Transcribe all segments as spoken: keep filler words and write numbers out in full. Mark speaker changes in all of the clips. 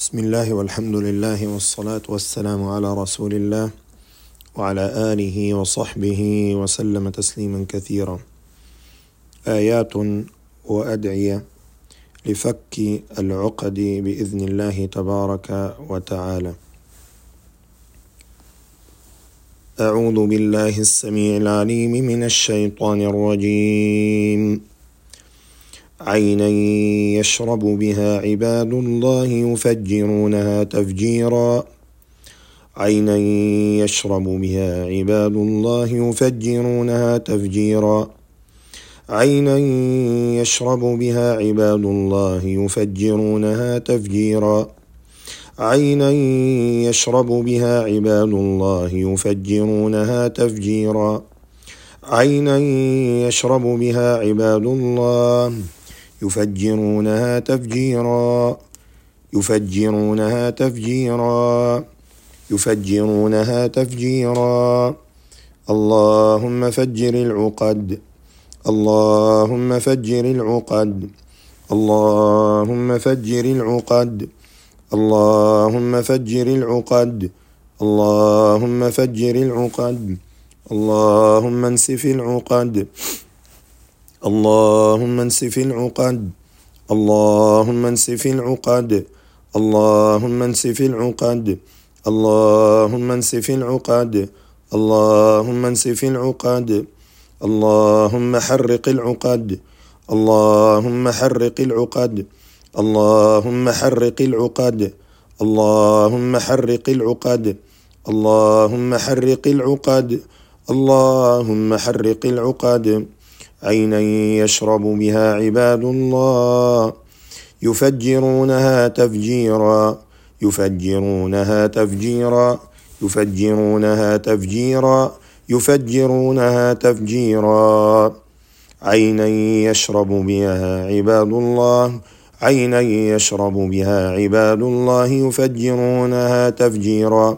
Speaker 1: بسم الله والحمد لله والصلاة والسلام على رسول الله وعلى آله وصحبه وسلم تسليما كثيرا. آيات وأدعية لفك العقد بإذن الله تبارك وتعالى. أعوذ بالله السميع العليم من الشيطان الرجيم. عينا يشرب بها عباد الله يفجرونها تفجيرا عينا يشرب بها عباد الله يفجرونها تفجيرا عينا يشرب بها عباد الله يفجرونها تفجيرا عينا يشرب بها عباد الله يفجرونها تفجيرا عينا يشرب بها عباد الله يفجرونها تفجيرا يفجرونها تفجيرا يفجرونها تفجيرا اللهم فجر العقد اللهم فجر العقد اللهم فجر العقد اللهم فجر العقد اللهم فجر العقد اللهم انسف العقد اللهم انسف العقد اللهم انسف العقد اللهم انسف العقد اللهم انسف العقد اللهم انسف العقد اللهم حرق العقد اللهم حرق العقد اللهم حرق العقد اللهم حرق العقد اللهم حرق العقد اللهم حرق العقد عينا يشرب بها عباد الله يفجرونها تفجيرا يفجرونها تفجيرا يفجرونها تفجيرا يفجرونها تفجيرا عينا يشرب بها عباد الله عينا يشرب بها عباد الله يفجرونها تفجيرا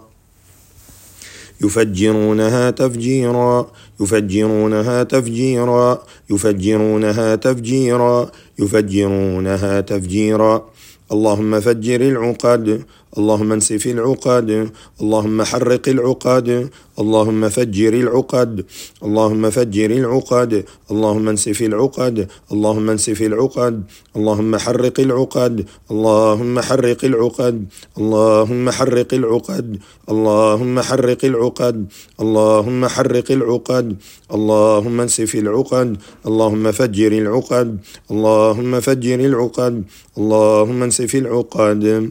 Speaker 1: يفجرونها تفجيرا يفجرونها تفجيرا يفجرونها تفجيرا يفجرونها تفجيرا اللهم فجر العقد اللهم انسف العقد اللهم حرق العقد اللهم فجر العقد اللهم فجر العقد اللهم انسف العقد اللهم انسف العقد اللهم حرق العقد اللهم حرق العقد اللهم حرق العقد اللهم حرق العقد اللهم حرق العقد اللهم انسف العقد اللهم فجر العقد اللهم فجر العقد اللهم انسف العقد.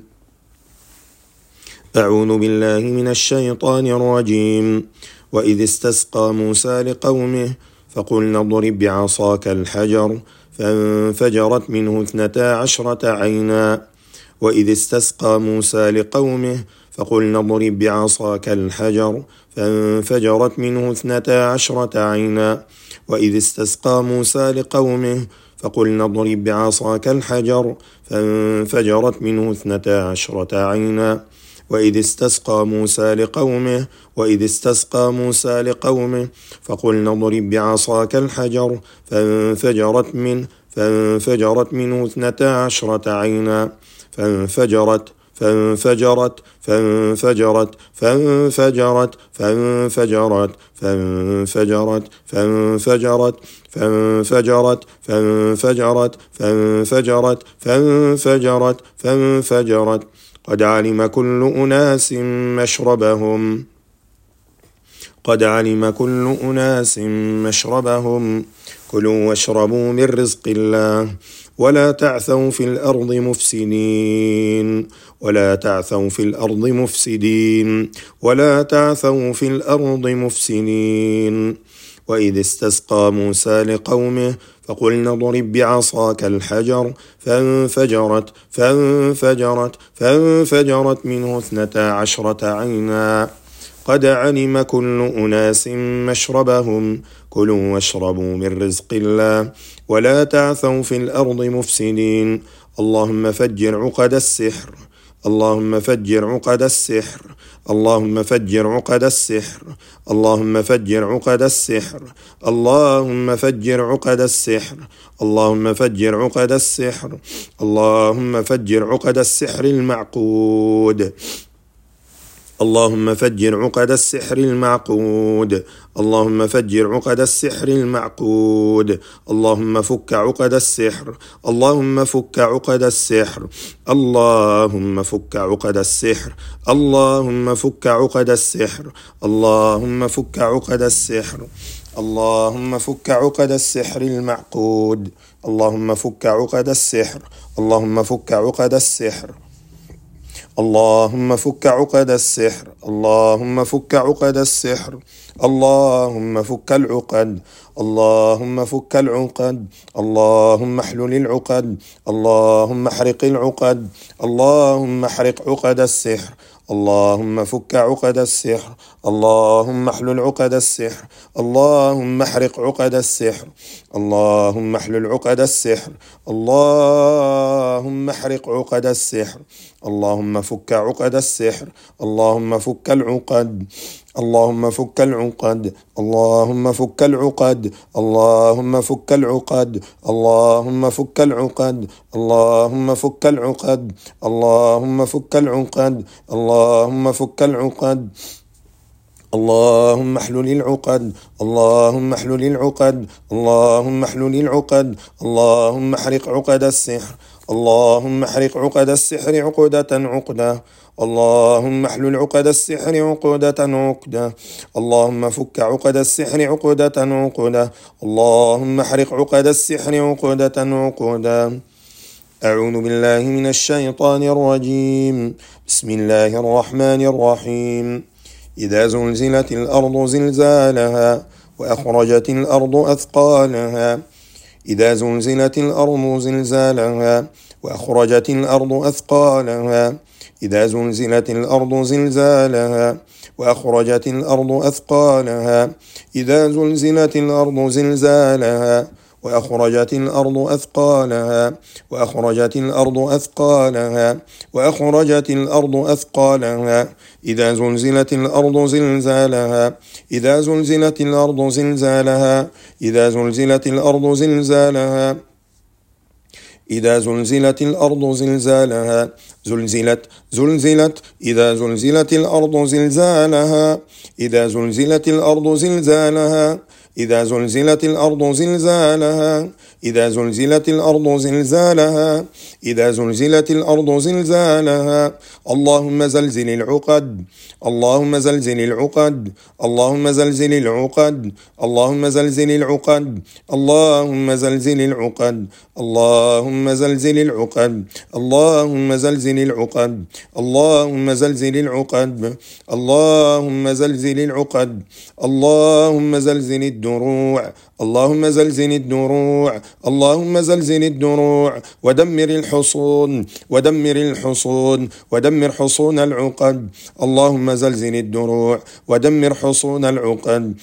Speaker 1: أعوذ بالله من الشيطان الرجيم. وإذ استسقى موسى لقومه فقلنا اضرب بعصاك الحجر فانفجرت منه اثنتا عشرة عينا وإذ استسقى موسى لقومه فقلنا اضرب بعصاك الحجر فانفجرت منه اثنتا عشرة عينا وإذ استسقى موسى لقومه فقلنا اضرب بعصاك الحجر فانفجرت منه اثنتا عشرة عينا وإذ استسقى موسى لقومه وإذ استسقى موسى لقومه فقلنا اضرب بعصاك الحجر فانفجرت منه فانفجرت منه اثنتا عشرة عينا فانفجرت فانفجرت فانفجرت فانفجرت فانفجرت فانفجرت فانفجرت فانفجرت فانفجرت فانفجرت فانفجرت فانفجرت قد علم كل أناس مشربهم قد علم كل أناس مشربهم كلوا واشربوا من رزق الله ولا تعثوا في الأرض مفسدين ولا تعثوا في الأرض مفسدين ولا تعثوا في الأرض مفسدين وإذ استسقى موسى لقومه فقلنا اضرب بعصاك الحجر فانفجرت فانفجرت فانفجرت منه اثنتا عشرة عينا قد علم كل أناس مشربهم كلوا واشربوا من رزق الله ولا تعثوا في الأرض مفسدين اللهم فجر عقد السحر اللهم فجر عقد السحر اللهم فجر عقد السحر اللهم فجر عقد السحر اللهم فجر عقد السحر اللهم فجر عقد السحر اللهم فجر عقد السحر المعقود اللهم فجر عقد السحر المعقود اللهم فجر عقد السحر المعقود اللهم فك عقد السحر اللهم فك عقد السحر اللهم فك عقد السحر اللهم فك عقد السحر اللهم فك عقد السحر اللهم فك عقد السحر المعقود اللهم فك عقد السحر اللهم فك عقد السحر اللهم فك عقد السحر اللهم فك عقد السحر اللهم فك العقد اللهم فك العقد اللهم احلل العقد اللهم احرق العقد اللهم احرق عقد السحر اللهم فك عقد السحر اللهم احلل عقد السحر اللهم احرق عقد السحر اللهم احلل عقد السحر اللهم احرق عقد السحر اللهم فك عقد السحر اللهم فك العقد اللهم فك العقد اللهم فك العقد اللهم فك العقد اللهم فك العقد اللهم فك العقد اللهم فك العقد اللهم فك العقد اللهم احلل العقد اللهم احلل العقد اللهم احلل العقد اللهم احرق عقد السحر اللهم احرق عقد السحر عقدة عقدة اللهم احلل عقد السحر عقدة عقدة اللهم فك عقد السحر عقدة عقدة اللهم احرق عقد السحر عقدة عقدة. أعوذ بالله من الشيطان الرجيم. بسم الله الرحمن الرحيم. إذا زلزلت الأرض زلزالها وأخرجت الأرض أثقالها إذا زلزلت الأرض زلزالها وأخرجت الأرض أثقالها إذا زلزلت الأرض زلزالها وأخرجت الأرض أثقالها إذا زلزلت الأرض زلزالها وأخرجت الأرض أثقالها وأخرجت الأرض أثقالها وأخرجت الأرض أثقالها إذا زلزلت الأرض زلزالها إذا زلزلت الأرض زلزالها إذا زلزلت الأرض زلزالها إذا زلزلت الأرض زلزالها زلزلت زلزلت إذا زلزلت الأرض زلزالها إذا زلزلت الأرض زلزالها إذا زلزلت الأرض زلزالها إذا زلزلت الأرض زلزالها إذا زلزلت الأرض زلزالها. اللهم زلزل العقد اللهم زلزل العقد اللهم زلزل العقد اللهم زلزل العقد اللهم زلزل العقد اللهم زلزل العقد اللهم زلزل العقد اللهم زلزل العقد اللهم زلزل العقد اللهم زلزل الدروع اللهم زلزل الدروع اللهم زلزل الدروع ودمر الحصون ودمر الحصون ودمر حصون العقد اللهم زلزل الدروع ودمر حصون العقد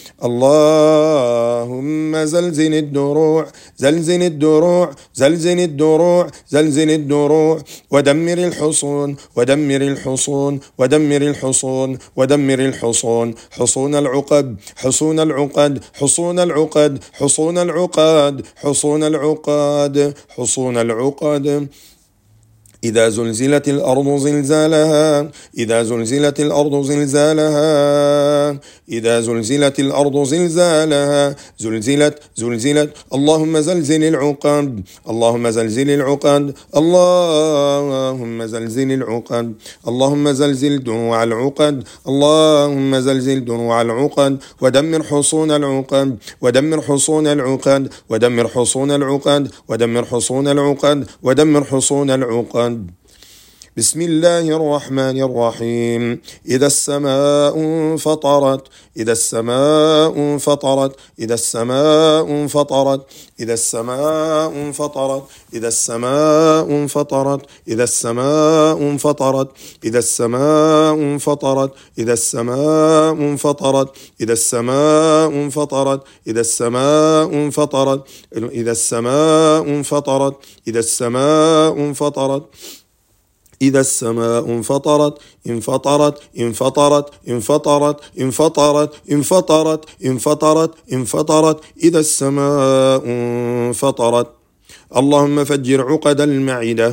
Speaker 1: اللهم زلزل الدروع زلزل الدروع زلزل الدروع زلزل الدروع ودمر الحصون ودمر الحصون ودمر الحصون ودمر الحصون حصون العقد حصون العقد حصون العقد حصون العقد حصون العقد حصون العقد. إذا زلزلت الأرض زلزالها إذا زلزلت الأرض زلزالها إذا زلزلت الأرض زلزالها زلزلت زلزلت اللهم زلزل العقد اللهم زلزل العقد اللهم زلزل العقد اللهم زلزل دروع العقد اللهم زلزل دروع العقد ودمر حصون العقد ودمر حصون العقد ودمر حصون العقد ودمر حصون العقد ودمر حصون العقد. بسم الله الرحمن الرحيم. إذا السماء انفطرت إذا السماء انفطرت إذا السماء انفطرت إذا السماء انفطرت إذا السماء انفطرت إذا السماء انفطرت إذا السماء انفطرت إذا السماء انفطرت إذا السماء انفطرت إذا السماء انفطرت إذا السماء انفطرت إذا السماء انفطرت إذا السماء انفطرت انفطرت انفطرت انفطرت انفطرت انفطرت انفطرت انفطرت إذا السماء انفطرت. اللهم فجر عقد المعدة.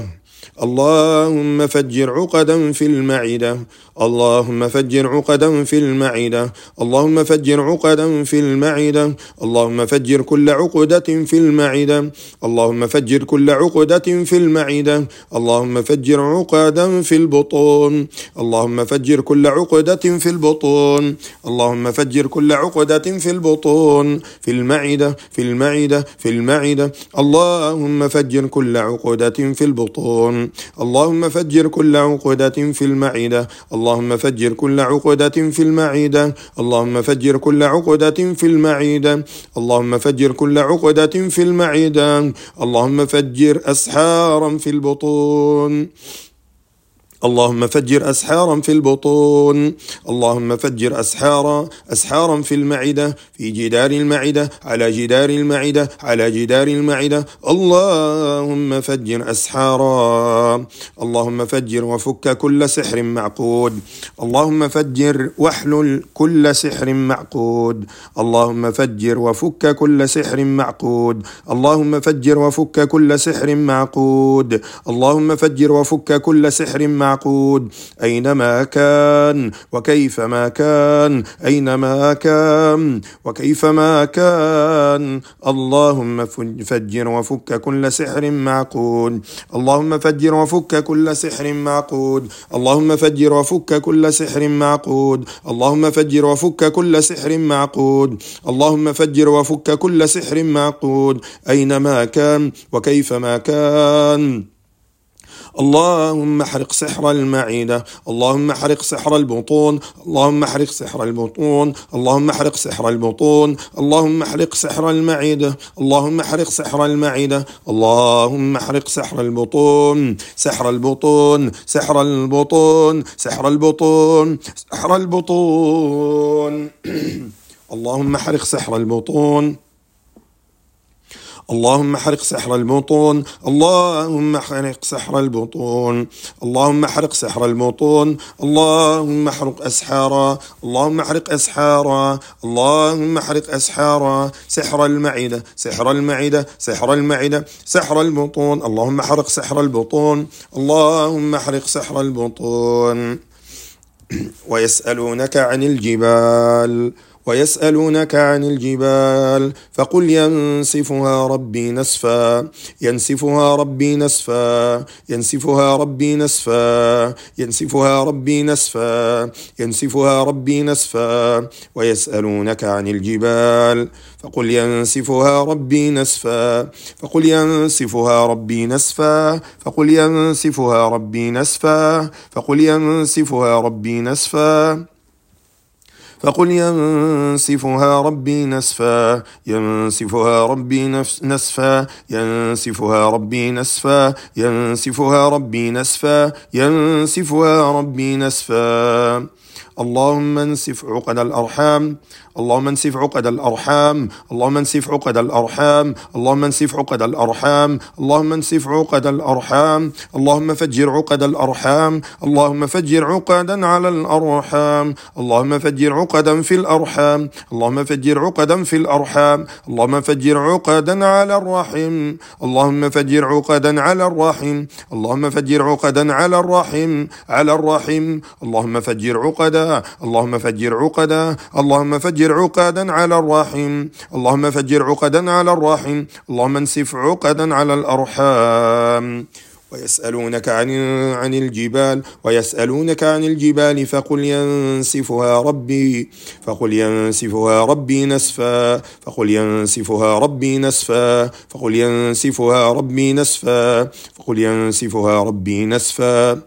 Speaker 1: اللهم فجر عقدا في المعدة. اللهم فجر عقدا في المعدة. اللهم فجر عقدا في المعدة. اللهم فجر كل عقدة في المعدة. اللهم فجر كل عقدة في المعدة. اللهم فجر عقدا في البطون. اللهم فجر كل عقدة في البطون. اللهم فجر كل عقدة في البطون في المعدة في المعدة في المعدة. اللهم فجر كل عقدة في البطون. اللهم فجر كل عقدة في المعدة. اللهم فجر كل عقدة في المعدة. اللهم فجر كل عقدة في المعدة. اللهم فجر كل عقدة في المعدة. اللهم فجر أسحارا في البطون. اللهم فجر أسحارا في البطون. اللهم فجر أسحارا أسحارا في المعدة في جدار المعدة على جدار المعدة على جدار المعدة. اللهم فجر أسحارا. اللهم فجر وفك كل سحر معقود. اللهم فجر واحلل كل سحر معقود. اللهم فجر وفك كل سحر معقود. اللهم فجر وفك كل سحر معقود. اللهم فجر وفك كل سحر معقود معقود أينما كان وكيفما كان أينما كان وكيفما كان. اللهم فجر وفك كل سحر معقود. اللهم فجر وفك كل سحر معقود. اللهم فجر وفك كل سحر معقود. اللهم فجر وفك كل سحر معقود. اللهم فجر وفك كل سحر معقود أينما كان وكيفما كان. اللهم احرق سحر المعدة. اللهم احرق سحر البطون. اللهم احرق سحر البطون. اللهم احرق سحر البطون. اللهم احرق سحر المعدة. اللهم احرق سحر المعدة. اللهم احرق سحر البطون. سحر البطون. سحر البطون. سحر البطون. سحر البطون. اللهم احرق سحر البطون. اللهم احرق سحر البطون. اللهم احرق سحر البطون. اللهم احرق سحر البطون. اللهم احرق أسحارا. اللهم احرق أسحارا. اللهم احرق أسحارا. سحر المعدة. سحر المعدة. سحر المعدة. سحر البطون. اللهم احرق سحر البطون. اللهم احرق سحر البطون. ويسألونك عن الجبال ويسألونك عن الجبال فقل ينسفها ربي نسفا. ينسفها ربي نسفا. ينسفها ربي نسفا. ينسفها ربي نسفا. ينسفها ربي نسفا. ويسألونك عن الجبال فقل ينسفها ربي نسفا. فقل ينسفها ربي نسفا. فقل ينسفها ربي نسفا. فقل ينسفها ربي نسفا. فقل ينسفها ربي نسفا. ينسفها ربي نسفا. ينسفها ربي نسفا. ينسفها ربي نسفا. ينسفها ربي نسفا. اللهم انسف عقد الأرحام. اللهم انسف عقد الأرحام. اللهم انسف عقد الأرحام. اللهم انسف عقد الأرحام. اللهم انسف عقد الأرحام. اللهم فجر عقد الأرحام. اللهم فجر عقدا على الأرحام. اللهم فجر عقدا في الأرحام. اللهم فجر عقدا في الأرحام. اللهم فجر عقدا على الرحم. اللهم فجر عقدا على الرحم. اللهم فجر عقدا على الرحم. على الرحم. اللهم فجر عقدا. اللهم فجر عقدا. اللهم فجر عقدا على الرحم. اللهم فجر عقدا على الرحم. اللهم انسف عقدا على الأرحام. ويسألونك عن عن الجبال ويسألونك عن الجبال فقل ينسفها ربي. فقل ينسفها ربي نسفا. فقل ينسفها ربي نسفا. فقل ينسفها ربي نسفا. فقل ينسفها ربي نسفا.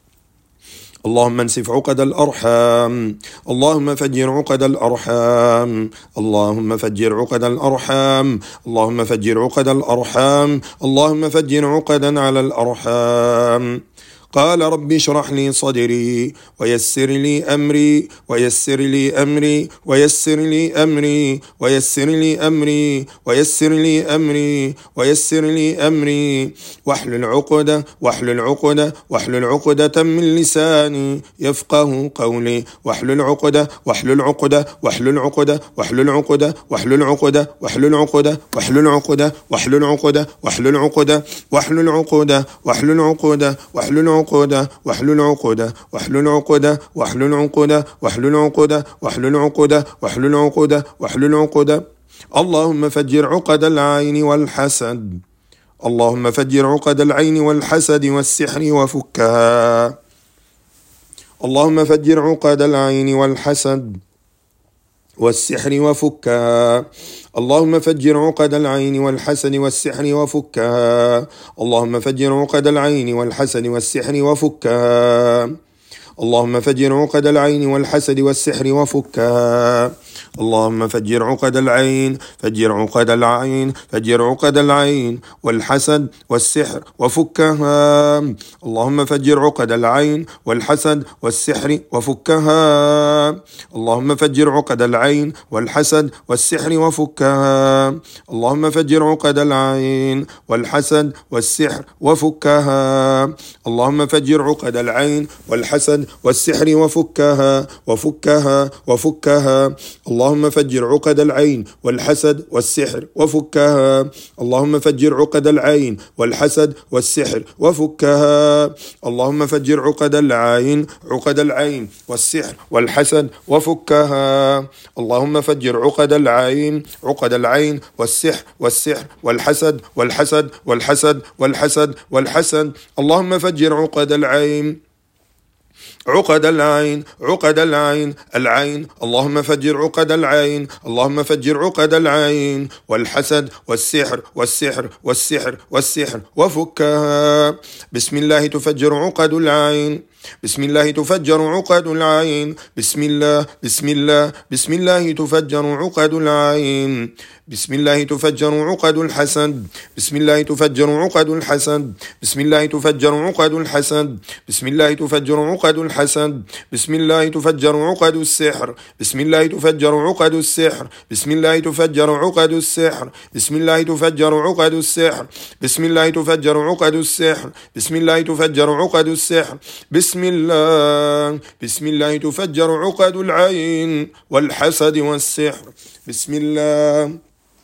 Speaker 1: اللهم انسف عقد الأرحام. اللهم فجر عقد الأرحام. اللهم فجر عقد الأرحام. اللهم فجر عقد الأرحام. اللهم فجر عقدا على الأرحام. قال رب اشرح لي صدري ويسر لي أمري ويسر لي أمري ويسر لي أمري ويسر لي أمري ويسر لي أمري ويسر لي أمري واحلل عقدة واحلل عقدة واحلل عقدة من لساني يفقه قولي واحلل عقدة واحلل عقدة واحلل عقدة واحلل عقدة واحلل عقدة واحلل عقدة واحلل عقدة واحلل عقدة واحلل عقدة واحلل عقدة واحلل عقدة واحلل عقدة واحلل عقدة واحلل عقدة واحلل عقدة واحلل عقدة واحلل عقدة واحلل عقدة واحلل عقدة. اللهم فجر عقد العين والحسد اللهم فجر عقد العين والحسد والسحر وفكها. اللهم فجر عقد العين والحسد والسحر وفكها. اللهم فجر عقد العين والحسد والسحر وفكها. اللهم فجر عقد العين والحسد والسحر وفكها. اللهم فجر عقد العين والحسد والسحر وفكها. اللهم فجر عقد العين فجر عقد العين فجر عقد العين والحسد والسحر وفكها. اللهم فجر عقد العين والحسد والسحر وفكها. اللهم فجر عقد العين والحسد والسحر وفكها. اللهم فجر عقد العين والحسد والسحر وفكها. اللهم فجر عقد العين والحسد والسحر وفكها وفكها وفكها. اللهم فجر عقد العين والحسد والسحر وفكها. اللهم فجر عقد العين والحسد والسحر وفكها. اللهم فجر عقد العين عقد العين والسحر والحسد وفكها. اللهم فجر عقد العين عقد العين والسحر والسحر والحسد والحسد والحسد والحسد والحسد. اللهم فجر عقد العين عقد العين عقد العين العين. اللهم فجر عقد العين اللهم فجر عقد العين والحسد والسحر والسحر والسحر والسحر وفكها. بسم الله تفجر عقد العين بسم الله تفجر عقد العين. بسم الله بسم الله بسم الله تفجر عقد العين. بسم الله تفجر عقد الحسد. بسم الله تفجر عقد الحسد. بسم الله تفجر عقد الحسد. بسم الله تفجر عقد الحسد. بسم الله تفجر عقد السحر. بسم الله تفجر عقد السحر. بسم الله تفجر عقد السحر. بسم الله تفجر عقد السحر. بسم الله تفجر عقد السحر. بسم الله تفجر عقد السحر. بسم الله بسم الله تفجر عقد العين والحسد والسحر. بسم الله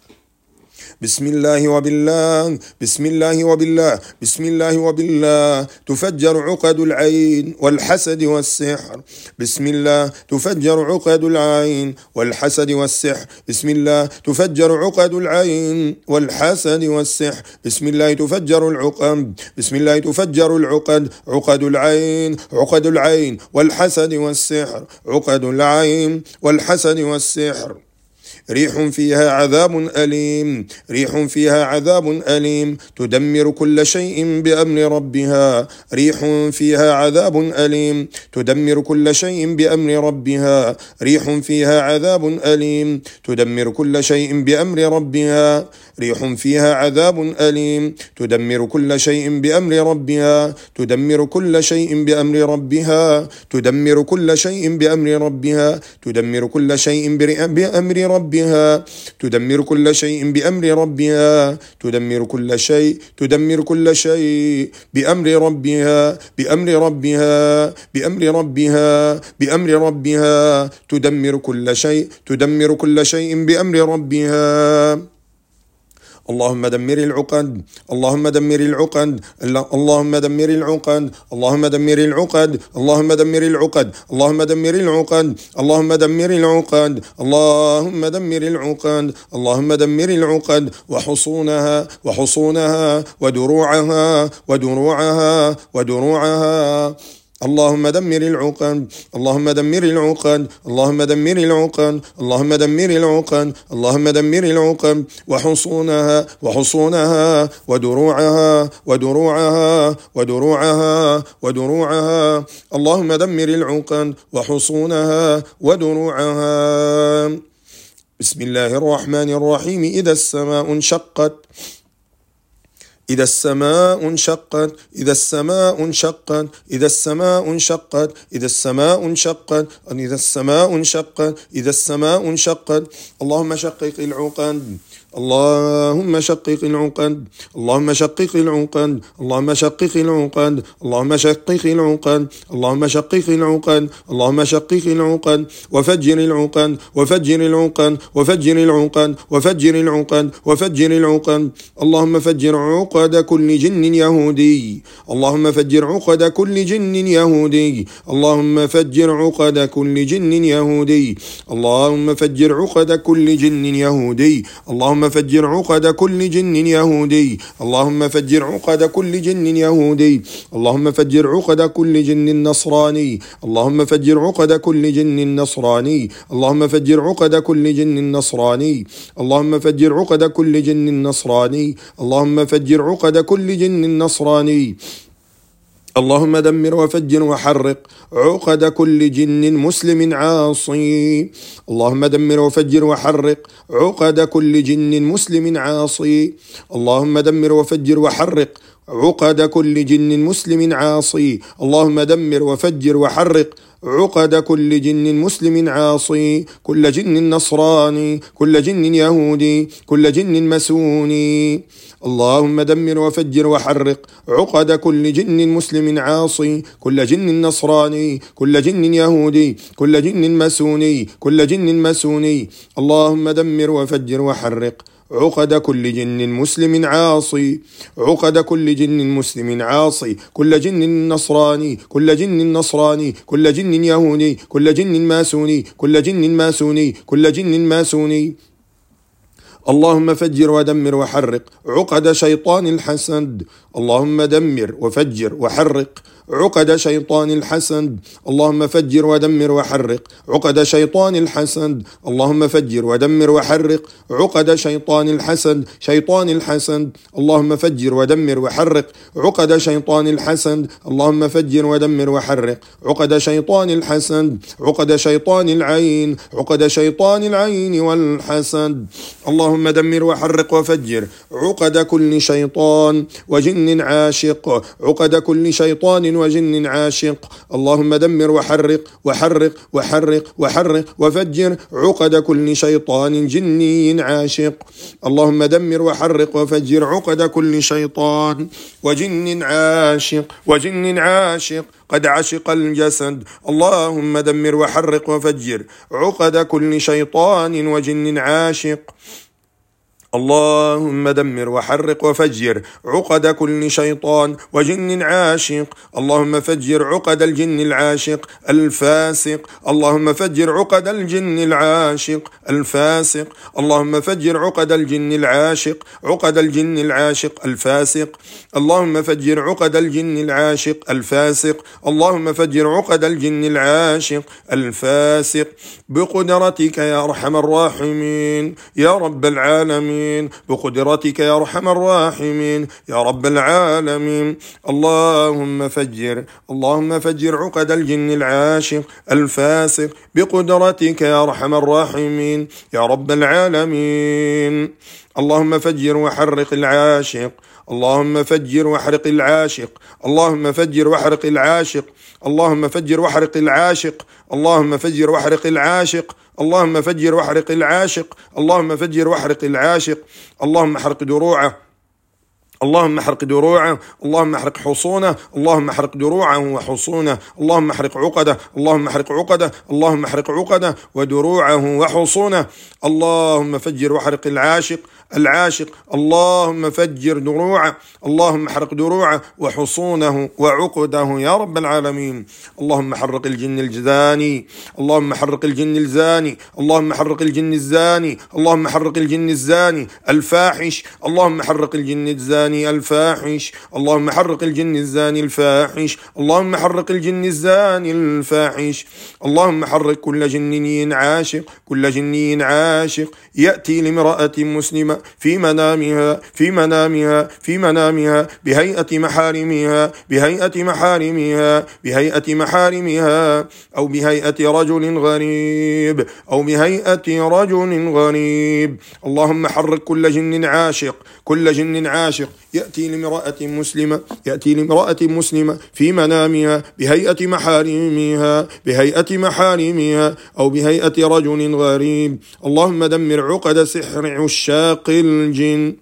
Speaker 1: بسم الله وبالله بسم الله وبالله بسم الله وبالله تفجر عقد العين والحسد والسحر. بسم الله تفجر عقد العين والحسد والسحر. بسم الله تفجر عقد العين والحسد والسحر. بسم الله تفجر العقد. بسم الله تفجر العقد عقد العين عقد العين والحسد والسحر. عقد العين والحسد والسحر. ريح فيها عذاب أليم ريح فيها عذاب أليم تدمر كل شيء بأمر ربها. ريح فيها عذاب أليم تدمر كل شيء بأمر ربها. ريح فيها عذاب أليم تدمر كل شيء بأمر ربها. ريح فيها عذاب أليم تدمر كل شيء بأمر ربها. تدمر كل شيء بأمر ربها. تدمر كل شيء بأمر ربها. تدمر كل شيء بأمر ربها. تدمر كل شيء بأمر ربها. تدمر كل شيء تدمر كل شيء بأمر ربها. بأمر ربها بأمر ربها بأمر ربها. تدمر كل شيء تدمر كل شيء بأمر ربها. اللهم دمر العقد اللهم دمر العقد اللهم دمر العقد اللهم دمر العقد اللهم دمر العقد اللهم دمر العقد اللهم دمر العقد اللهم دمر العقد اللهم دمر العقد وحصونها وحصونها ودروعها ودروعها ودروعها. اللهم دمر العقد اللهم دمر العقد اللهم دمر العقد اللهم دمر العقد اللهم دمر العقد وحصونها وحصونها ودروعها ودروعها ودروعها ودروعها. اللهم دمر العقد وحصونها ودروعها. بسم الله الرحمن الرحيم. إذا السماء انشقت إذا السماء انشقت إذا السماء انشقت إذا السماء انشقت إذا السماء انشقت إذا السماء انشقت إذا السماء انشقت اللهم شقق العقد اللهم شقق العقد اللهم شقق العقد اللهم شقق العقد اللهم شقق العقد اللهم شقق العقد اللهم شقق العقد وفجر العقد وفجر العقد وفجر العقد وفجر العقد وفجر العقد اللهم فجر عقد كل جن يهودي اللهم فجر عقد كل جن يهودي اللهم فجر عقد كل جن يهودي اللهم فجر عقد كل جن يهودي اللهم فجر عقد كل جن يهودي اللهم فجر عقد كل جن يهودي اللهم فجر عقد كل جن نصراني اللهم فجر عقد كل جن نصراني اللهم فجر عقد كل جن نصراني اللهم فجر عقد كل جن نصراني اللهم فجر عقد كل جن نصراني اللهم دمر وفجر وحرق عقد كل جن مسلم عاصي اللهم دمر وفجر وحرق عقد كل جن مسلم عاصي اللهم دمر وفجر وحرق عقد كل جن مسلم عاصي اللهم دمر وفجر وحرق عقد كل جن مسلم عاصي كل جن نصراني كل جن يهودي كل جن مسوني اللهم دمر وفجر وحرق عقد كل جن مسلم عاصي كل جن نصراني كل جن يهودي كل جن مسوني كل جن مسوني اللهم دمر وفجر وحرق عقد كل جن مسلم عاصي عقد كل جن مسلم عاصي كل جن نصراني كل جن نصراني كل جن يهودي كل جن ماسوني كل جن ماسوني كل جن ماسوني اللهم فجر ودمر وحرق عقد شيطان الحسد اللهم دمر وفجر وحرق عقد شيطان الحسد اللهم فجر ودمر وحرق عقد شيطان الحسد اللهم فجر ودمر وحرق عقد شيطان الحسد شيطان الحسد اللهم فجر ودمر وحرق عقد شيطان الحسد اللهم فجر ودمر وحرق عقد شيطان الحسد عقد شيطان العين عقد شيطان العين والحسد اللهم دمر وحرق وفجر عقد كل شيطان وجن عاشق عقد كل شيطان وجن عاشق اللهم دمر وحرق وحرق وحرق وحرق وفجر عقد كل شيطان جني عاشق اللهم دمر وحرق وفجر عقد كل شيطان وجن عاشق وجن عاشق قد عشق الجسد اللهم دمر وحرق وفجر عقد كل شيطان وجن عاشق اللهم دمر وحرق وفجر عقد كل شيطان وجن عاشق اللهم فجر عقد الجن العاشق الفاسق اللهم فجر عقد الجن العاشق الفاسق اللهم فجر عقد الجن العاشق عقد الجن العاشق الفاسق اللهم فجر عقد الجن العاشق الفاسق اللهم فجر عقد الجن العاشق الفاسق بقدرتك يا أرحم الراحمين يا رب العالمين بقدرتك يا أرحم الراحمين يا رب العالمين اللهم فجر اللهم فجر عقد الجن العاشق الفاسق بقدرتك يا أرحم الراحمين يا رب العالمين اللهم فجر وحرق العاشق اللهم فجر وحرق العاشق اللهم فجر وحرق العاشق اللهم فجر وحرق العاشق اللهم فجر وحرق العاشق اللهم فجر وحرق العاشق اللهم فجر وحرق العاشق اللهم احرق دروعه اللهم احرق دروعه اللهم احرق حصونه اللهم احرق دروعه وحصونه اللهم احرق عقده اللهم احرق عقده اللهم احرق عقده ودروعه وحصونه اللهم فجر وحرق العاشق العاشق اللهم فجر دروعه اللهم احرق دروعه وحصونه وعقده يا رب العالمين اللهم حرق الجن الزاني اللهم حرق الجن الزاني اللهم حرق الجن الزاني اللهم حرق الجن الزاني الفاحش اللهم حرق الجن الزاني الفاحش اللهم حرق الجن الزاني الفاحش اللهم حرق الجن الزاني الفاحش اللهم حرق كل جني عاشق كل جني عاشق يأتي لامرأة مسلمة في منامها في منامها في منامها بهيئة محارمها بهيئة محارمها بهيئة محارمها أو بهيئة رجل غريب أو بهيئة رجل غريب. اللهم حرك كل جن عاشق كل جن عاشق يأتي لامرأة مسلمة يأتي لامرأة مسلمة في منامها بهيئة محارمها بهيئة محارمها أو بهيئة رجل غريب. اللهم دمر عقد سحر عشاق الجن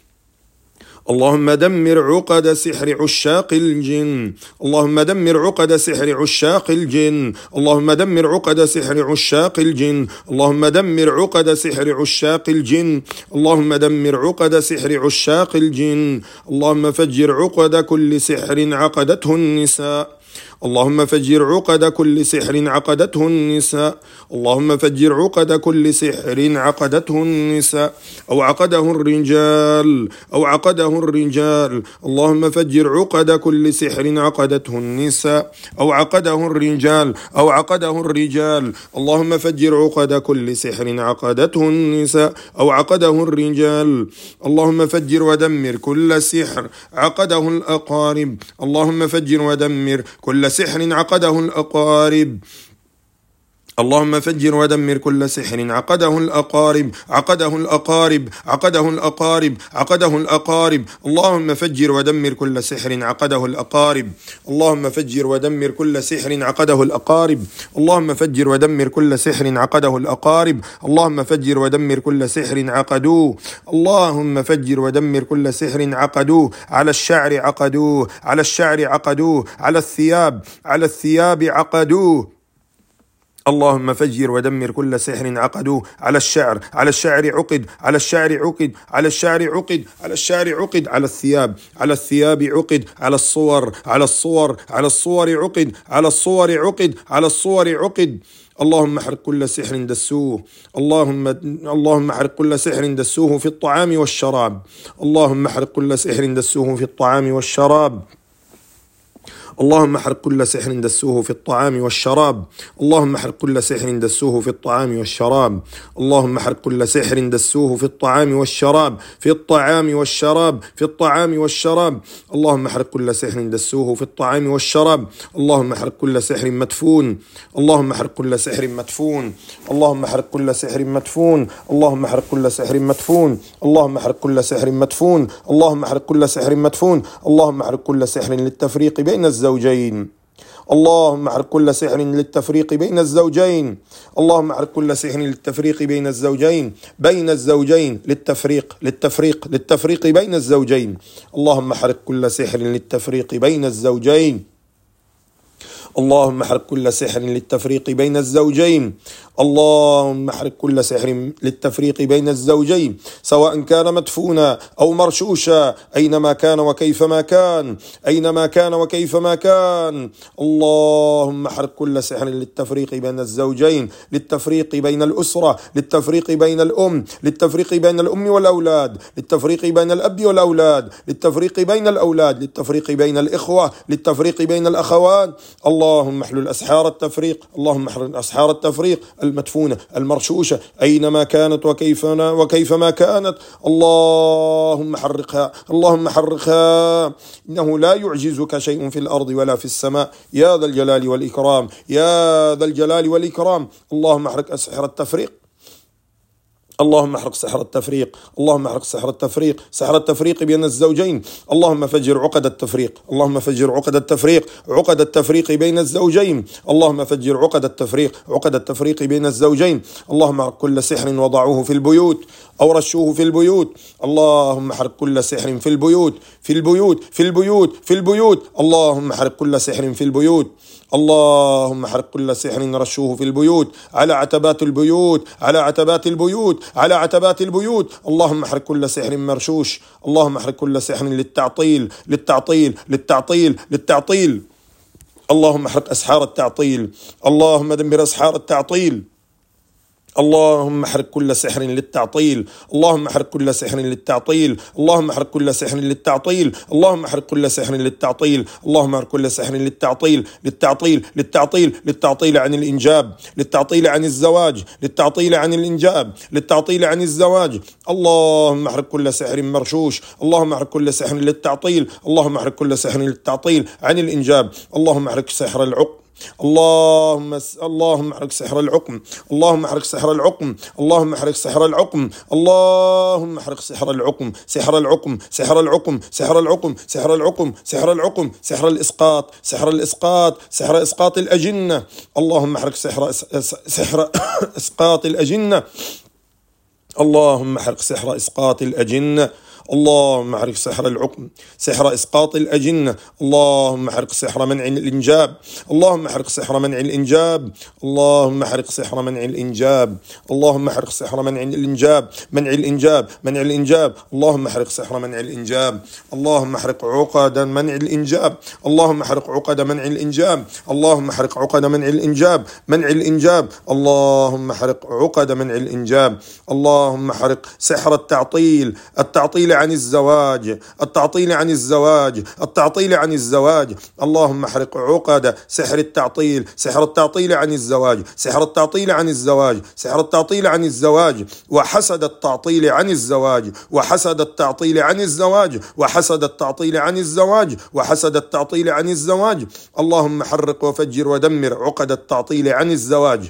Speaker 1: اللهم دمر عقد سحر عشاق الجن اللهم دمر عقد سحر عشاق الجن اللهم دمر عقد سحر عشاق الجن اللهم دمر عقد سحر عشاق الجن اللهم دمر عقد سحر عشاق الجن. اللهم فجر عقد كل سحر عقدته النساء اللهم فجر عقد كل سحر عقدته النساء اللهم فجر عقد كل سحر عقدته النساء أو عقده الرجال أو عقده الرجال. اللهم فجر عقد كل سحر عقدته النساء أو عقده الرجال أو عقده الرجال. اللهم فجر عقد كل سحر عقدته النساء أو عقده الرجال. اللهم فجر ودمر كل سحر عقده الأقارب اللهم فجر ودمر كل سحر عقده الأقارب اللهم فجر ودمر كل سحر عقده الأقارب عقده الأقارب عقده الأقارب عقده الأقارب. اللهم فجر ودمر كل سحر عقده الأقارب اللهم فجر ودمر كل سحر عقده الأقارب اللهم فجر ودمر كل سحر عقده الأقارب اللهم فجر ودمر كل سحر عقدوه اللهم فجر ودمر كل سحر عقدوه على الشعر عقدوه على الشعر عقدوه على الثياب على الثياب عقدوه. اللهم فجر ودمر كل سحر عقدوه على الشعر على الشعر عقد على الشعر عقد على الشعر عقد على الشعر عقد على الثياب على الثياب عقد على الصور على الصور على الصور عقد على الصور عقد على الصور عقد. اللهم احرق كل سحر دسوه اللهم اللهم احرق كل سحر دسوه في الطعام والشراب اللهم احرق كل سحر دسوه في الطعام والشراب اللهم احرق كل سحر دسوه في الطعام والشراب اللهم احرق كل سحر دسوه في الطعام والشراب اللهم احرق كل سحر دسوه في الطعام والشراب في الطعام والشراب في الطعام والشراب. اللهم احرق كل سحر دسوه في الطعام والشراب اللهم احرق كل سحر مدفون اللهم احرق كل سحر مدفون اللهم احرق كل سحر مدفون اللهم احرق كل سحر مدفون اللهم احرق كل سحر مدفون اللهم احرق كل سحر مدفون اللهم احرق كل سحر للتفريق بين الزوجين اللهم احرق كل سحر للتفريق بين الزوجين اللهم احرق كل سحر للتفريق بين الزوجين بين الزوجين للتفريق للتفريق للتفريق بين الزوجين. اللهم احرق كل سحر للتفريق بين الزوجين اللهم احرق كل سحر للتفريق بين الزوجين اللهم احرق كل سحر للتفريق بين الزوجين سواء كان مدفونا أو مرشوشا أينما كان وكيفما كان أينما كان وكيفما كان. اللهم احرق كل سحر للتفريق بين الزوجين للتفريق بين الأسرة للتفريق بين الأم للتفريق بين الأم والأولاد للتفريق بين الأب والأولاد للتفريق بين الأولاد للتفريق بين الإخوة للتفريق بين الأخوات. اللهم احلل أسحار التفريق اللهم احلل أسحار التفريق المدفونة المرشوشة أينما كانت وكيفنا وكيفما كانت. اللهم حرقها اللهم حرقها إنه لا يعجزك شيء في الأرض ولا في السماء يا ذا الجلال والإكرام يا ذا الجلال والإكرام. اللهم احرق أسحار التفريق اللهم احرق سحر التفريق اللهم احرق سحر التفريق سحر التفريق بين الزوجين. اللهم فجر عقد التفريق اللهم فجر عقد التفريق عقد التفريق بين الزوجين اللهم فجر عقد التفريق عقد التفريق بين الزوجين. اللهم احرق كل سحر وضعوه في البيوت أو رشوه في البيوت اللهم احرق كل سحر في البيوت في البيوت في البيوت في البيوت اللهم احرق كل سحر في البيوت اللهم احرق كل سحر رشوه في البيوت على عتبات البيوت على عتبات البيوت على عتبات البيوت. اللهم احرق كل سحر مرشوش اللهم احرق كل سحر للتعطيل للتعطيل للتعطيل للتعطيل. اللهم احرق أسحار التعطيل اللهم دمر أسحار التعطيل اللهم احرق كل سحر للتعطيل، اللهم احرق كل سحر للتعطيل، اللهم احرق كل سحر للتعطيل، اللهم احرق كل سحر للتعطيل، اللهم احرق كل سحر للتعطيل، للتعطيل للتعطيل للتعطيل عن الإنجاب، للتعطيل عن الزواج، للتعطيل عن الإنجاب، للتعطيل عن الزواج. اللهم احرق كل سحر مرشوش، اللهم احرق كل سحر للتعطيل، اللهم احرق كل سحر للتعطيل عن الإنجاب. اللهم احرق سحر العقم، اللهم اللهم احرق سحر العقم، اللهم احرق سحر العقم، اللهم احرق سحر العقم، اللهم احرق سحر العقم، سحر العقم، سحر العقم، سحر العقم، سحر العقم، سحر العقم، سحر الإسقاط، سحر الإسقاط، سحر إسقاط الأجنة. اللهم احرق سحر سحر إسقاط الأجنة، اللهم احرق سحر إسقاط الأجنة. اللهم احرق سحر العقم، سحر إسقاط الأجنة. اللهم احرق سحر منع الإنجاب، اللهم احرق سحر منع الإنجاب، اللهم احرق سحر منع الإنجاب، اللهم احرق سحر منع الإنجاب، منع الإنجاب، منع الإنجاب. اللهم احرق سحر منع الإنجاب، اللهم احرق عقد منع الإنجاب، اللهم احرق عقد منع الإنجاب، اللهم احرق عقد منع الإنجاب، منع الإنجاب. اللهم احرق عقد منع الإنجاب. اللهم احرق سحر التعطيل، التعطيل عن الزواج، التعطيل عن الزواج، التعطيل عن الزواج. اللهم احرق عقد سحر التعطيل، سحر التعطيل عن الزواج، سحر التعطيل عن الزواج، سحر التعطيل عن الزواج، وحسد التعطيل عن الزواج، وحسد التعطيل عن الزواج، وحسد التعطيل عن الزواج، وحسد التعطيل عن الزواج. اللهم حرق وفجر ودمر عقد التعطيل عن الزواج.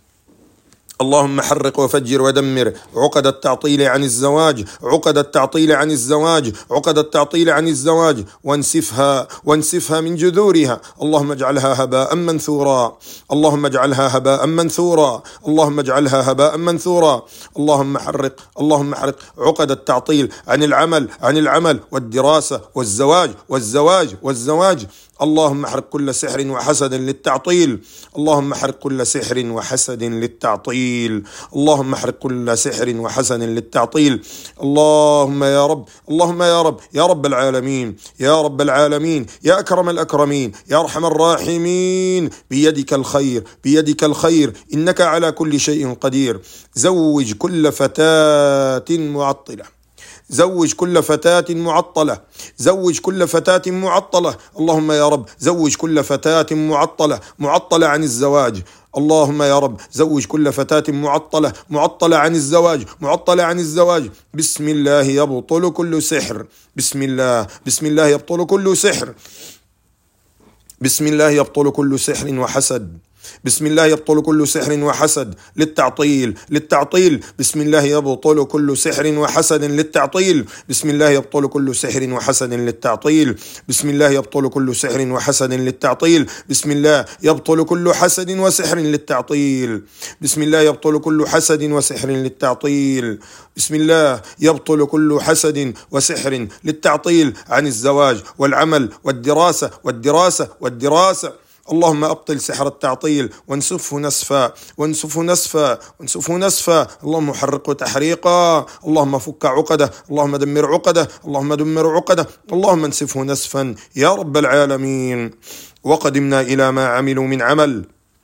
Speaker 1: اللهم حرق وفجر ودمر عقد التعطيل عن الزواج، عقد التعطيل عن الزواج، عقد التعطيل عن الزواج، وانسفها وانسفها من جذورها. اللهم اجعلها هباء منثورا، اللهم اجعلها هباء منثورا، اللهم اجعلها هباء منثورا. اللهم حرق اللهم حرق عقد التعطيل عن العمل، عن العمل والدراسة والزواج والزواج والزواج. اللهم احرق كل سحر وحسد للتعطيل، اللهم احرق كل سحر وحسد للتعطيل، اللهم احرق كل سحر وحسد للتعطيل. اللهم يا رب، اللهم يا رب، يا رب العالمين، يا رب العالمين، يا أكرم الأكرمين، يا أرحم الراحمين، بيدك الخير، بيدك الخير، إنك على كل شيء قدير. زوج كل فتاة معطلة، زوج كل فتاة معطلة، زوج كل فتاة معطلة. اللهم يا رب زوج كل فتاة معطلة، معطلة عن الزواج. اللهم يا رب زوج كل فتاة معطلة، معطلة عن الزواج، معطلة عن الزواج. بسم الله يبطل كل سحر، بسم الله، بسم الله يبطل كل سحر، بسم الله يبطل كل سحر وحسد، بسم الله يبطل كل سحر وحسد للتعطيل، للتعطيل. بسم الله يبطل كل سحر وحسد للتعطيل، بسم الله يبطل كل سحر وحسد للتعطيل، بسم الله يبطل كل سحر وحسد للتعطيل، بسم الله يبطل كل حسد وسحر للتعطيل، بسم الله يبطل كل حسد وسحر للتعطيل، بسم الله يبطل كل حسد وسحر للتعطيل عن الزواج والعمل والدراسة والدراسة والدراسة. اللهم أبطل سحر التعطيل وانسفه نسفا، وانسفه نسفا، وانسفه نسفا. اللهم حرقه تحريقا، اللهم فك عقده، اللهم دمر عقده، اللهم دمر عقده، اللهم انسفه نسفا يا رب العالمين. وقدمنا إلى ما عملوا من عمل،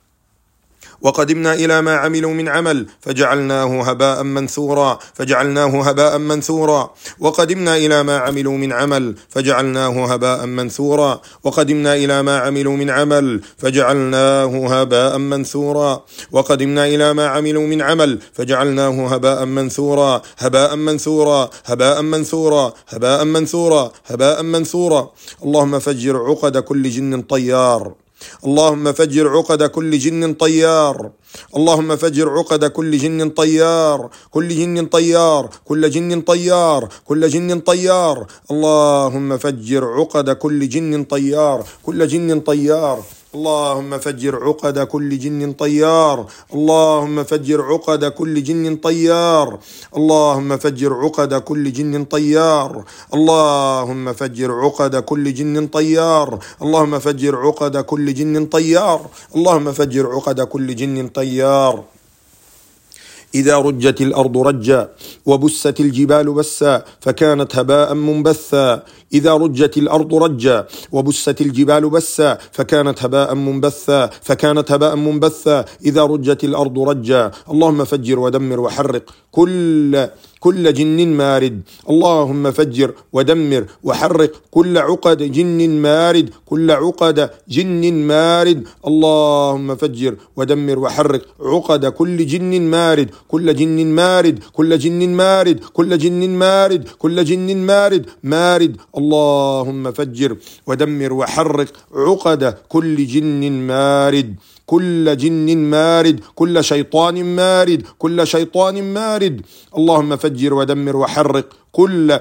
Speaker 1: وقدمنا إلى ما عملوا من عمل فجعلناه هباء منثورا، فجعلناه هباء منثورا. وقدمنا إلى ما عملوا من عمل فجعلناه هباء منثورا، وقدمنا إلى ما عملوا من عمل فجعلناه هباء منثورا، وقدمنا إلى ما عملوا من عمل فجعلناه هباء منثورا، هباء منثورا، هباء منثورا، هباء منثورا، هباء منثورا. اللهم فجر عقد كل جن طيار، اللهم فجر عقد كل جن طيار، اللهم فجر عقد كل جن طيار، كل جن طيار، كل جن طيار، كل جن طيار. اللهم فجر عقد كل جن طيار، كل جن طيار. اللهم فجر عقد كل جن طيار، اللهم فجر عقد كل جن طيار، اللهم فجر عقد كل جن طيار، اللهم فجر عقد كل جن طيار، اللهم فجر عقد كل جن طيار، اللهم فجر عقد كل جن طيار. إذا رجت الأرض رجا وبست الجبال بسا فكانت هباء منبثا إذا رجت الأرض رجا وبست الجبال بسا فكانت هباء منبثا فكانت هباء منبثا إذا رجت الأرض رجا. اللهم فجر ودمر وحرق كل كل جن مارد. اللهم فجر ودمر وحرق كل عقد جن مارد كل عقد جن مارد. اللهم فجر ودمر وحرق عقد كل جن مارد كل جن مارد كل جن مارد كل جن مارد كل جن مارد مارد. اللهم فجر ودمر وحرق عقد كل جن مارد كل جن مارد كل شيطان مارد كل شيطان مارد. اللهم فجر ودمر وحرق كل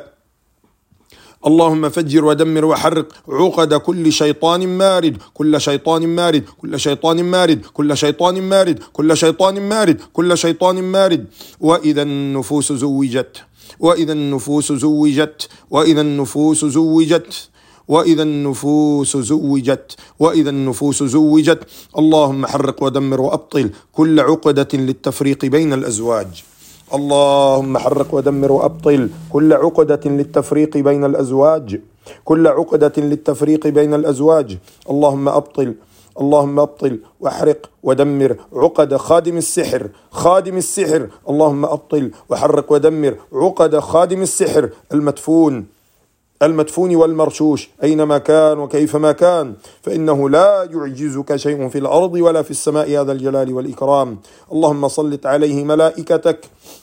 Speaker 1: اللهم فجر ودمر وحرق عقد كل شيطان مارد كل شيطان مارد كل شيطان مارد كل شيطان مارد كل شيطان مارد كل شيطان مارد. وإذا النفوس زوجت وإذا النفوس زوجت وإذا النفوس زوجت وإذا النفوس زوجت وإذا النفوس زوجت. اللهم حرق ودمر وأبطل كل عقدة للتفريق بين الأزواج. اللهم حرق ودمر وأبطل كل عقدة للتفريق بين الأزواج كل عقدة للتفريق بين الأزواج. اللهم أبطل اللهم أبطل واحرق ودمر عقد خادم السحر خادم السحر. اللهم أبطل وحرق ودمر عقد خادم السحر المدفون المدفون والمرشوش أينما كان وكيفما كان، فإنه لا يعجزك شيء في الأرض ولا في السماء يا ذا الجلال والإكرام. اللهم صلت عليه ملائكتك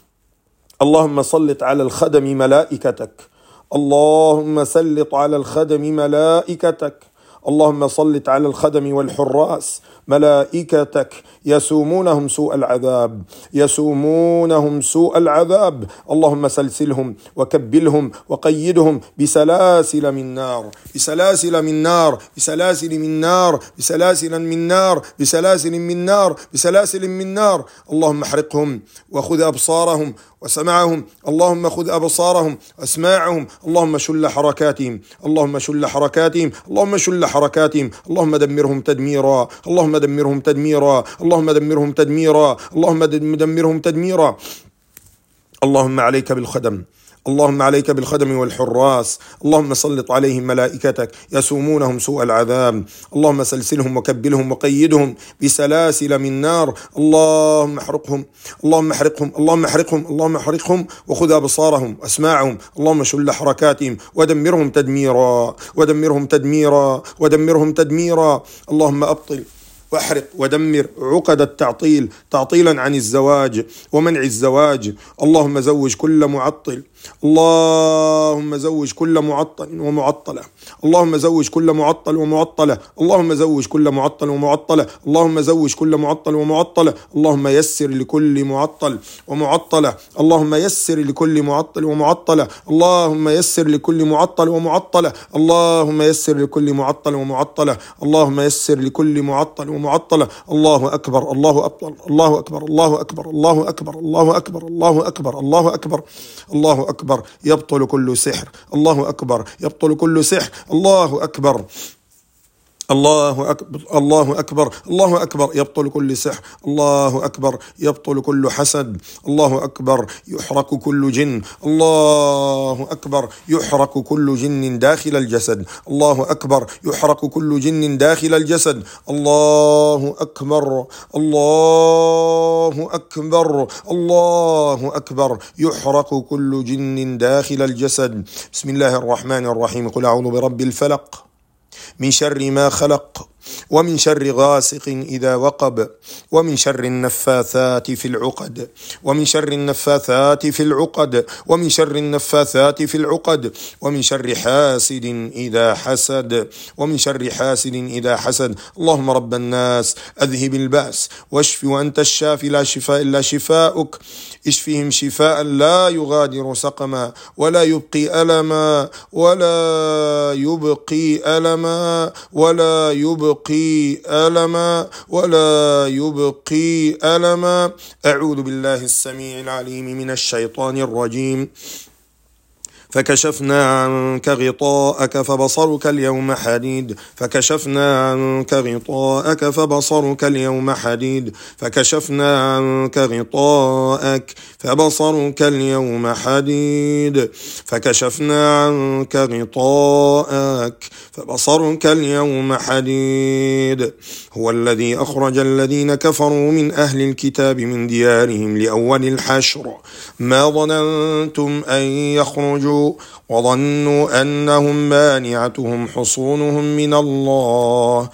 Speaker 1: اللهم صلت على الخدم ملائكتك اللهم سلط على الخدم ملائكتك اللهم صلت على الخدم والحراس ملائكتك يسومونهم سوء العذاب يسومونهم سوء العذاب. اللهم سلسلهم وكبلهم وقيدهم بسلاسل من نار بسلاسل من نار بسلاسل من نار بسلاسل من نار بسلاسل من نار بسلاسل من نار. اللهم احرقهم وخذ أبصارهم وسمعهم اللهم خذ أبصارهم وأسماعهم. اللهم شل حركاتهم اللهم شل حركاتهم اللهم شل حركاتهم. اللهم دمرهم تدميرا اللهم دمرهم تدميرا اللهم دمرهم تدميرا اللهم دمرهم تدميرا. اللهم عليك بالخدم اللهم عليك بالخدم والحراس. اللهم سلط عليهم ملائكتك يسومونهم سوء العذاب. اللهم سلسلهم وكبلهم وقيدهم بسلاسل من نار. اللهم احرقهم اللهم احرقهم اللهم احرقهم اللهم احرقهم وخذ أبصارهم وأسماعهم. اللهم شل حركاتهم ودمرهم تدميرا ودمرهم تدميرا ودمرهم تدميرا. اللهم أبطل واحرق ودمر عقد التعطيل تعطيلا عن الزواج ومنع الزواج. اللهم زوج كل معطل اللهم زوج كل معطل ومعطلة اللهم زوج كل معطل ومعطلة اللهم زوج كل معطل ومعطلة اللهم زوج كل معطل ومعطلة. اللهم يسر لكل معطل ومعطلة اللهم يسر لكل معطل ومعطلة اللهم يسر لكل معطل ومعطلة اللهم يسر لكل معطل ومعطلة اللهم يسر لكل معطل ومعطلة. الله أكبر الله أكبر الله أكبر الله أكبر الله أكبر الله أكبر الله أكبر الله أكبر الله أكبر. يبطل كل سحر الله أكبر يبطل كل سحر الله أكبر الله أكبر الله أكبر الله أكبر. يبطل كل سحر الله أكبر يبطل كل حسد الله أكبر. يحرق كل جن الله أكبر يحرق كل جن داخل الجسد الله أكبر يحرق كل جن داخل الجسد. الله أكبر الله أكبر الله أكبر يحرق كل جن داخل الجسد. بسم الله الرحمن الرحيم. قل أعوذ برب الفلق من شر ما خلق ومن شر غاسق إذا وقب ومن شر النفاثات في العقد ومن شر النفاثات في العقد ومن شر النفاثات في العقد ومن شر حاسد إذا حسد ومن شر حاسد إذا حسد. اللهم رب الناس أذهب البأس واشف وأنت الشافي لا شفاء إلا شفاؤك اشفهم شفاء لا يغادر سقما ولا يبقي ألما ولا يبقي ألما ولا يبقي يبقي ألما ولا يبقي ألما. أعوذ بالله السميع العليم من الشيطان الرجيم. فكشفنا عنك غطاءك فبصرك اليوم حديد فكشفنا عنك غطاءك فبصرك اليوم حديد فكشفنا عنك غطاءك فبصرك اليوم حديد فكشفنا عنك غطاءك فبصرك اليوم حديد هو الذي أخرج الذين كفروا من أهل الكتاب من ديارهم لأول الحشر ما ظننتم أن يخرجوا وظنوا أنهم مانعتهم حصونهم من الله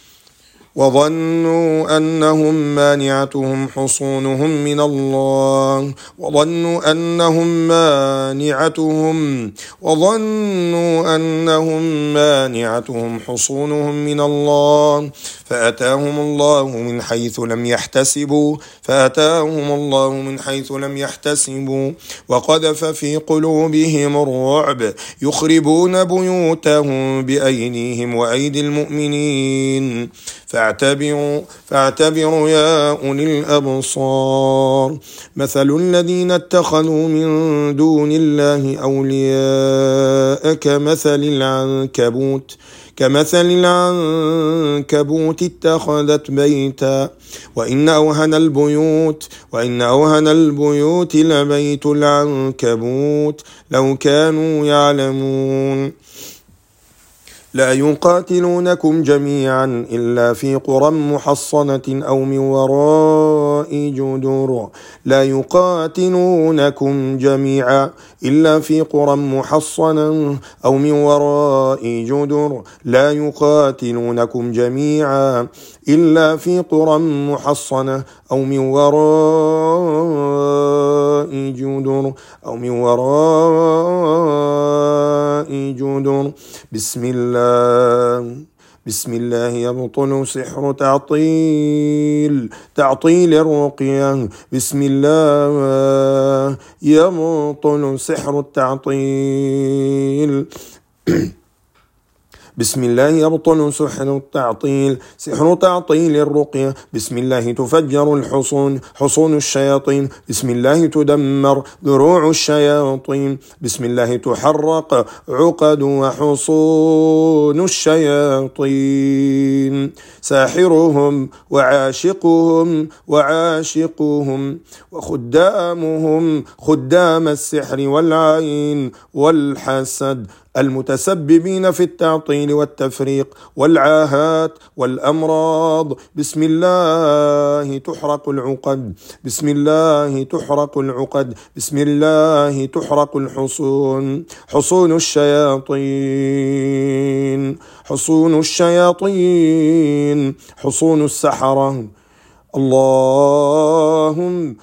Speaker 1: وظنوا أنهم مانعتهم حصونهم من الله وظنوا أنهم مانعتهم وظنوا أنهم مانعتهم حصونهم من الله فأتاهم الله من حيث لم يحتسبوا فأتاهم الله من حيث لم يحتسبوا وقذف في قلوبهم الرعب يخربون بيوتهم بأيديهم وأيدي المؤمنين فاعتبروا فاعتبروا يا أولي الأبصار مثل الذين اتخذوا من دون الله أولياء كمثل العنكبوت كمثل العنكبوت اتخذت بيتا وإن أوهن البيوت وإن أوهن البيوت لبيت العنكبوت لو كانوا يعلمون لا يقاتلونكم جميعا إلا في قرى محصنة أو من وراء جدر لا يقاتلونكم جميعا إلا في قرى محصنة أو من وراء جدر لا يقاتلونكم جميعا إلا في قرى محصنة أو من وراء جدر أو من وراء جدر بسم الله بسم الله يبطل سحر تعطيل تعطيل الرقية بسم الله يبطل سحر التعطيل بسم الله يبطل سحر التعطيل سحر تعطيل الرقية بسم الله تفجر الحصون حصون الشياطين بسم الله تدمر ذروع الشياطين بسم الله تحرق عقد وحصون الشياطين ساحرهم وعاشقهم وعاشقهم وخدامهم خدام السحر والعين والحسد المتسببين في التعطيل والتفريق والعاهات والأمراض بسم الله تحرق العقد بسم الله تحرق العقد بسم الله تحرق الحصون حصون الشياطين حصون الشياطين حصون السحرة اللهم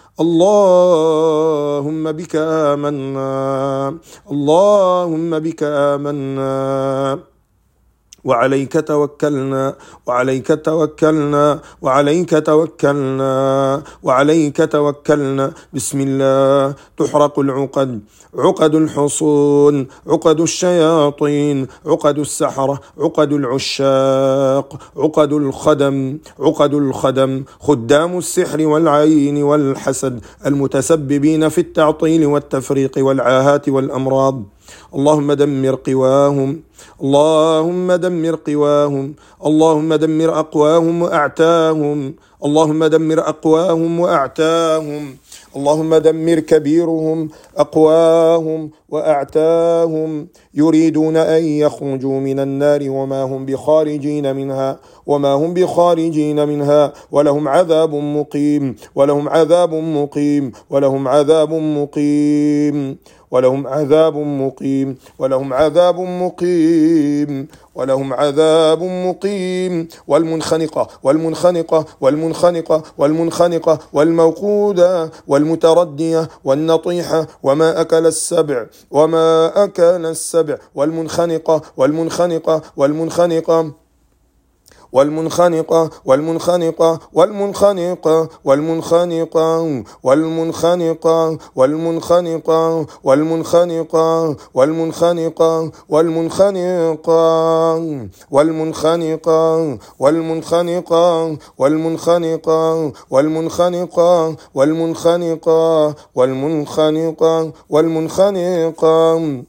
Speaker 1: اللهم بك آمنا اللهم بك آمنا وعليك توكلنا وعليك توكلنا وعليك توكلنا وعليك توكلنا بسم الله تحرق العقد عقد الحصون عقد الشياطين عقد السحرة عقد العشاق عقد الخدم عقد الخدم خدام السحر والعين والحسد المتسببين في التعطيل والتفريق والعاهات والأمراض اللهم دمر قواهم اللهم دمر قواهم اللهم دمر أقواهم وأعتاهم اللهم دمر أقواهم وأعتاهم اللهم دمر كبيرهم أقواهم وأعتاهم يريدون أن يخرجوا من النار وما هم بخارجين منها وما هم بخارجين منها ولهم عذاب مقيم ولهم عذاب مقيم ولهم عذاب مقيم ولهم عذاب مقيم ولهم عذاب مقيم ولهم عذاب مقيم والمنخنقة والمنخنقة والمنخنقة والمنخنقة والموقودة والمتردية والنطيحة وما أكل السبع وما أكل السبع والمنخنقة والمنخنقة والمنخنقة والمنخنقة والمنخنقة والمنخنقة والمنخنقة والمنخنقة والمنخنقة والمنخنقة والمنخنقة والمنخنقة والمنخنقة والمنخنقة والمنخنقة والمنخنقة والمنخنقة والمنخنقة والمنخنقة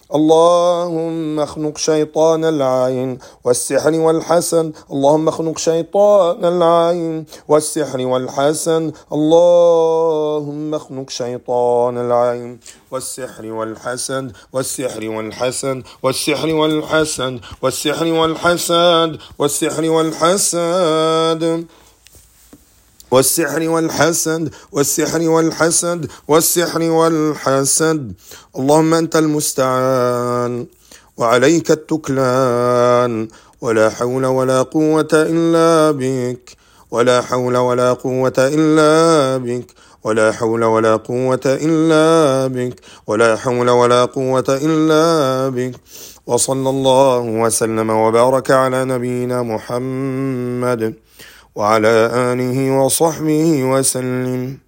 Speaker 1: اللهم اخنق شيطان العين والسحر والحسد. اللهم اخنق شيطان العين والسحر والحسد. اللهم اخنق شيطان العين والسحر والحسد والسحر والحسد والسحر والحسد والسحر والحسد والسحر والحسد والسحر والحسد والسحر والحسد والسحر والحسد. اللهم أنت المستعان وعليك التكلان، ولا حول ولا قوة إلا بك، ولا حول ولا قوة إلا بك، ولا حول ولا قوة إلا بك، ولا حول ولا قوة إلا بك. وصلى الله وسلم وبارك على نبينا محمد وعلى آله وصحبه وسلم.